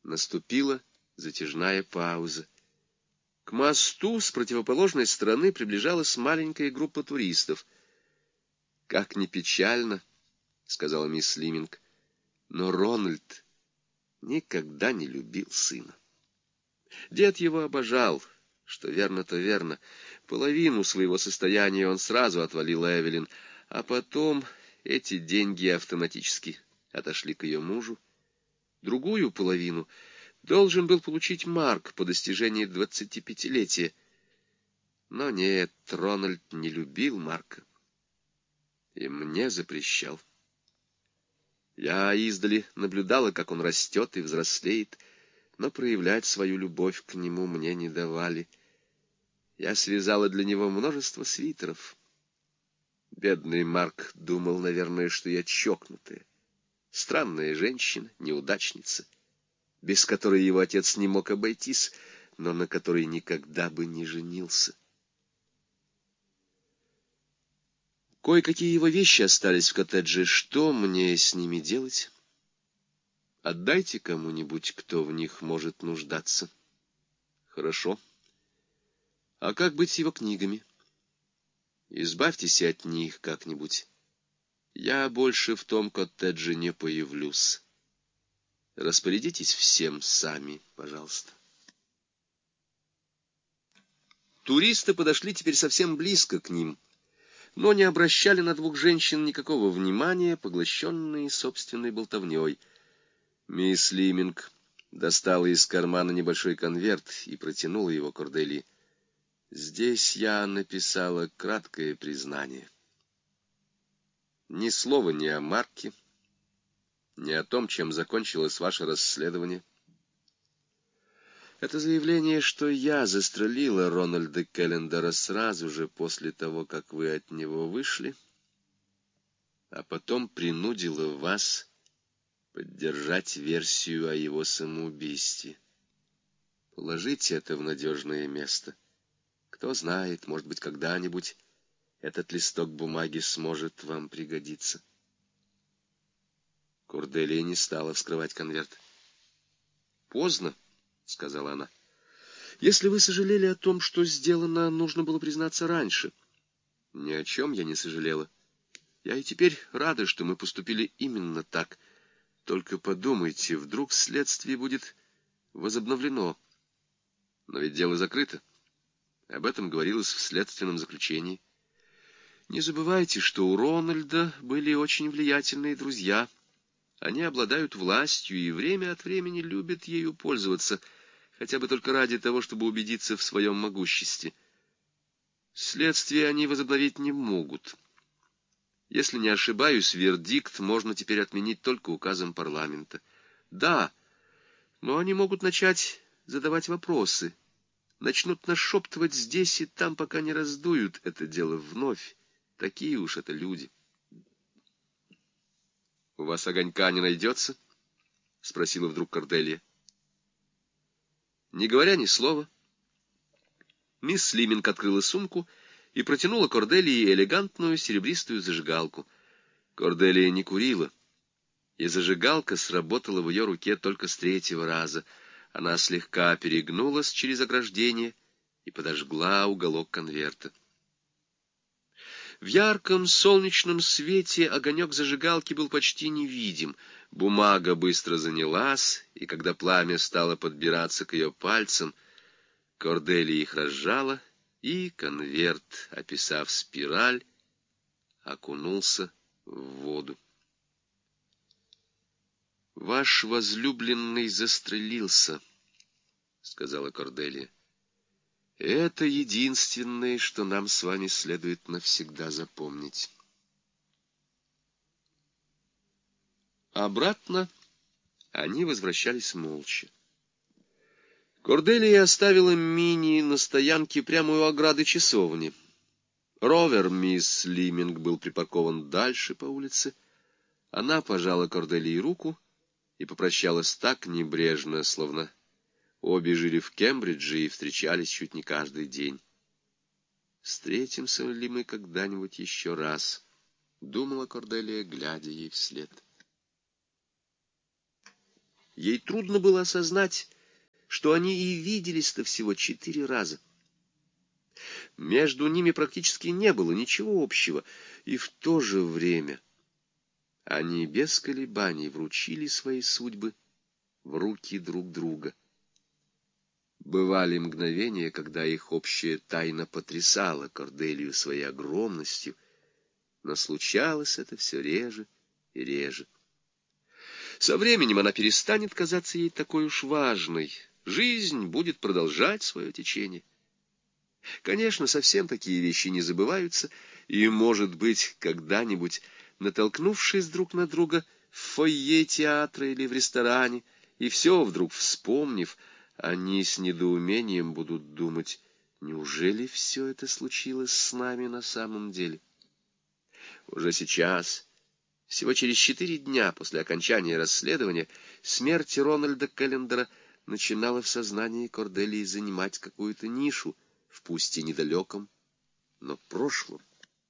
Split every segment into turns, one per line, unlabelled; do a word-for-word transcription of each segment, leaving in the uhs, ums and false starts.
Наступила затяжная пауза. К мосту с противоположной стороны приближалась маленькая группа туристов. «Как ни печально, — сказала мисс Лиминг, — но Рональд никогда не любил сына. Дед его обожал, что верно, то верно. Половину своего состояния он сразу отвалил Эвелин, а потом эти деньги автоматически отошли к ее мужу. Другую половину должен был получить Марк по достижении двадцатипятилетия. Но нет, Рональд не любил Марка и мне запрещал. Я издали наблюдала, как он растет и взрослеет, но проявлять свою любовь к нему мне не давали. Я связала для него множество свитеров. Бедный Марк думал, наверное, что я чокнутая, странная женщина, неудачница, без которой его отец не мог обойтись, но на которой никогда бы не женился. Кое-какие его вещи остались в коттедже. Что мне с ними делать? Отдайте кому-нибудь, кто в них может нуждаться. Хорошо. А как быть с его книгами? Избавьтесь от них как-нибудь. Я больше в том коттедже не появлюсь. Распорядитесь всем сами, пожалуйста. Туристы подошли теперь совсем близко к ним, но не обращали на двух женщин никакого внимания, поглощенные собственной болтовней. Мисс Лиминг достала из кармана небольшой конверт и протянула его Корделии. Здесь я написала краткое признание. Ни слова ни о Марке, ни о том, чем закончилось ваше расследование. Это заявление, что я застрелила Рональда Келлендера сразу же после того, как вы от него вышли, а потом принудила вас поддержать версию о его самоубийстве. Положите это в надежное место. Кто знает, может быть, когда-нибудь этот листок бумаги сможет вам пригодиться. Корделия не стала вскрывать конверт. «Поздно», — сказала она. «Если вы сожалели о том, что сделано, нужно было признаться раньше». «Ни о чем я не сожалела. Я и теперь рада, что мы поступили именно так. Только подумайте, вдруг следствие будет возобновлено. Но ведь дело закрыто. Об этом говорилось в следственном заключении. Не забывайте, что у Рональда были очень влиятельные друзья. Они обладают властью и время от времени любят ею пользоваться, хотя бы только ради того, чтобы убедиться в своем могуществе. Следствие они возобновить не могут. Если не ошибаюсь, вердикт можно теперь отменить только указом парламента. Да, но они могут начать задавать вопросы, начнут нашептывать здесь и там, пока не раздуют это дело вновь. Такие уж это люди. — У вас огонька не найдется? — спросила вдруг Корделия. Не говоря ни слова, мисс Лиминг открыла сумку и протянула Корделии элегантную серебристую зажигалку. Корделия не курила, и зажигалка сработала в ее руке только с третьего раза. Она слегка перегнулась через ограждение и подожгла уголок конверта. В ярком солнечном свете огонек зажигалки был почти невидим. Бумага быстро занялась, и когда пламя стало подбираться к ее пальцам, Корделия их разжала, и конверт, описав спираль, окунулся в воду. «Ваш возлюбленный застрелился», — сказала Корделия. «Это единственное, что нам с вами следует навсегда запомнить». Обратно они возвращались молча. Корделия оставила Мини на стоянке прямо у ограды часовни. Ровер мисс Лиминг был припаркован дальше по улице. Она пожала Корделии руку и попрощалась так небрежно, словно обе жили в Кембридже и встречались чуть не каждый день. «Встретимся ли мы когда-нибудь еще раз?» — думала Корделия, глядя ей вслед. Ей трудно было осознать, что они и виделись-то всего четыре раза. Между ними практически не было ничего общего, и в то же время они без колебаний вручили свои судьбы в руки друг друга. Бывали мгновения, когда их общая тайна потрясала Корделию своей огромностью, но случалось это все реже и реже. Со временем она перестанет казаться ей такой уж важной. Жизнь будет продолжать свое течение. Конечно, совсем такие вещи не забываются, и, может быть, когда-нибудь, натолкнувшись друг на друга в фойе театра или в ресторане, и все вдруг вспомнив, они с недоумением будут думать: неужели все это случилось с нами на самом деле? Уже сейчас, всего через четыре дня после окончания расследования, смерть Рональда Келлендера начинала в сознании Корделии занимать какую-то нишу в пусть и недалеком, но прошлом.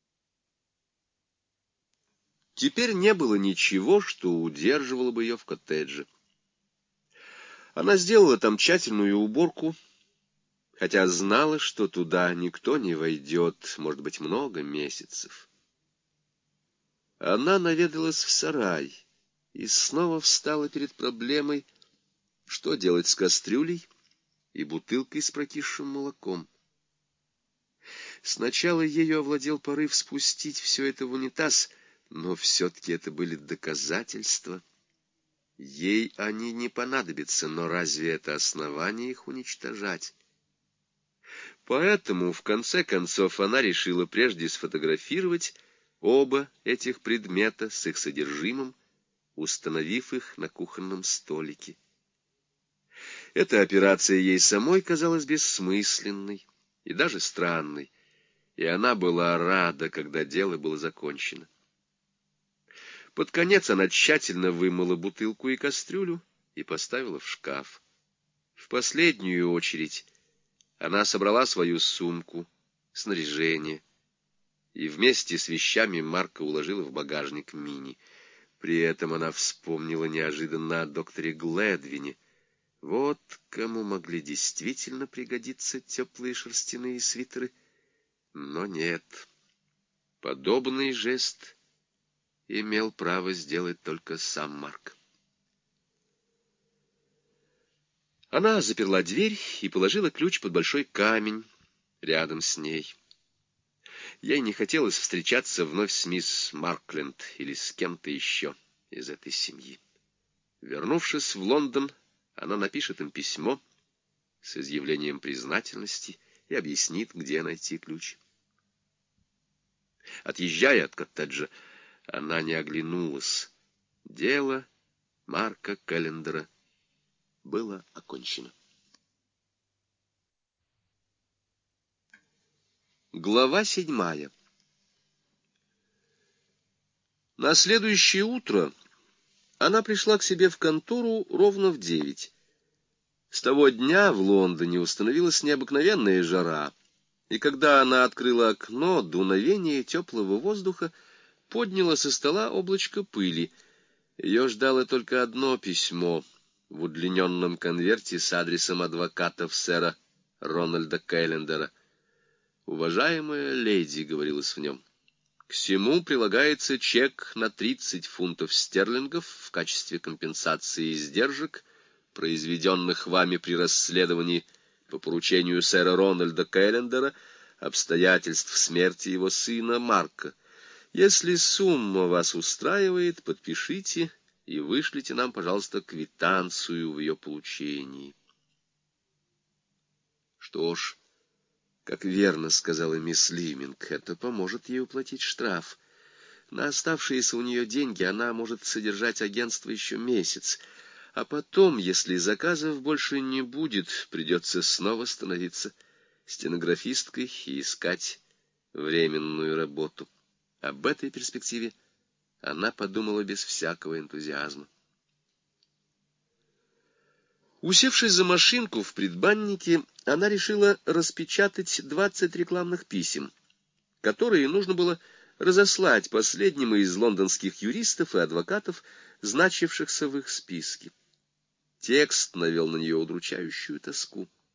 Теперь не было ничего, что удерживало бы ее в коттедже. Она сделала там тщательную уборку, хотя знала, что туда никто не войдет, может быть, много месяцев. Она наведалась в сарай и снова встала перед проблемой, что делать с кастрюлей и бутылкой с прокисшим молоком. Сначала ею овладел порыв спустить все это в унитаз, но все-таки это были доказательства. Ей они не понадобятся, но разве это основание их уничтожать? Поэтому, в конце концов, она решила прежде сфотографировать оба этих предмета с их содержимым, установив их на кухонном столике. Эта операция ей самой казалась бессмысленной и даже странной, и она была рада, когда дело было закончено. Под конец она тщательно вымыла бутылку и кастрюлю и поставила в шкаф. В последнюю очередь она собрала свою сумку, снаряжение, и вместе с вещами Марка уложила в багажник Мини. При этом она вспомнила неожиданно о докторе Гледвине. Вот кому могли действительно пригодиться теплые шерстяные свитеры. Но нет, подобный жест имел право сделать только сам Марк. Она заперла дверь и положила ключ под большой камень рядом с ней. Ей не хотелось встречаться вновь с мисс Маркленд или с кем-то еще из этой семьи. Вернувшись в Лондон, она напишет им письмо с изъявлением признательности и объяснит, где найти ключ. Отъезжая от коттеджа, она не оглянулась. Дело Марка Келлендера было окончено. Глава седьмая. На следующее утро она пришла к себе в контору ровно в девять. С того дня в Лондоне установилась необыкновенная жара, и когда она открыла окно, дуновение теплого воздуха подняло со стола облачко пыли. Ее ждало только одно письмо в удлиненном конверте с адресом адвокатов сэра Рональда Келлендера. «Уважаемая леди», — говорилось в нем, — «к сему прилагается чек на тридцать фунтов стерлингов в качестве компенсации издержек, произведенных вами при расследовании по поручению сэра Рональда Келлендера обстоятельств смерти его сына Марка. Если сумма вас устраивает, подпишите и вышлите нам, пожалуйста, квитанцию в ее получении». Что ж, как верно сказала мисс Лиминг, это поможет ей уплатить штраф. На оставшиеся у нее деньги она может содержать агентство еще месяц, а потом, если заказов больше не будет, придется снова становиться стенографисткой и искать временную работу. Об этой перспективе она подумала без всякого энтузиазма. Усевшись за машинку в предбаннике, она решила распечатать двадцать рекламных писем, которые нужно было разослать последним из лондонских юристов и адвокатов, значившихся в их списке. Текст навел на нее удручающую тоску.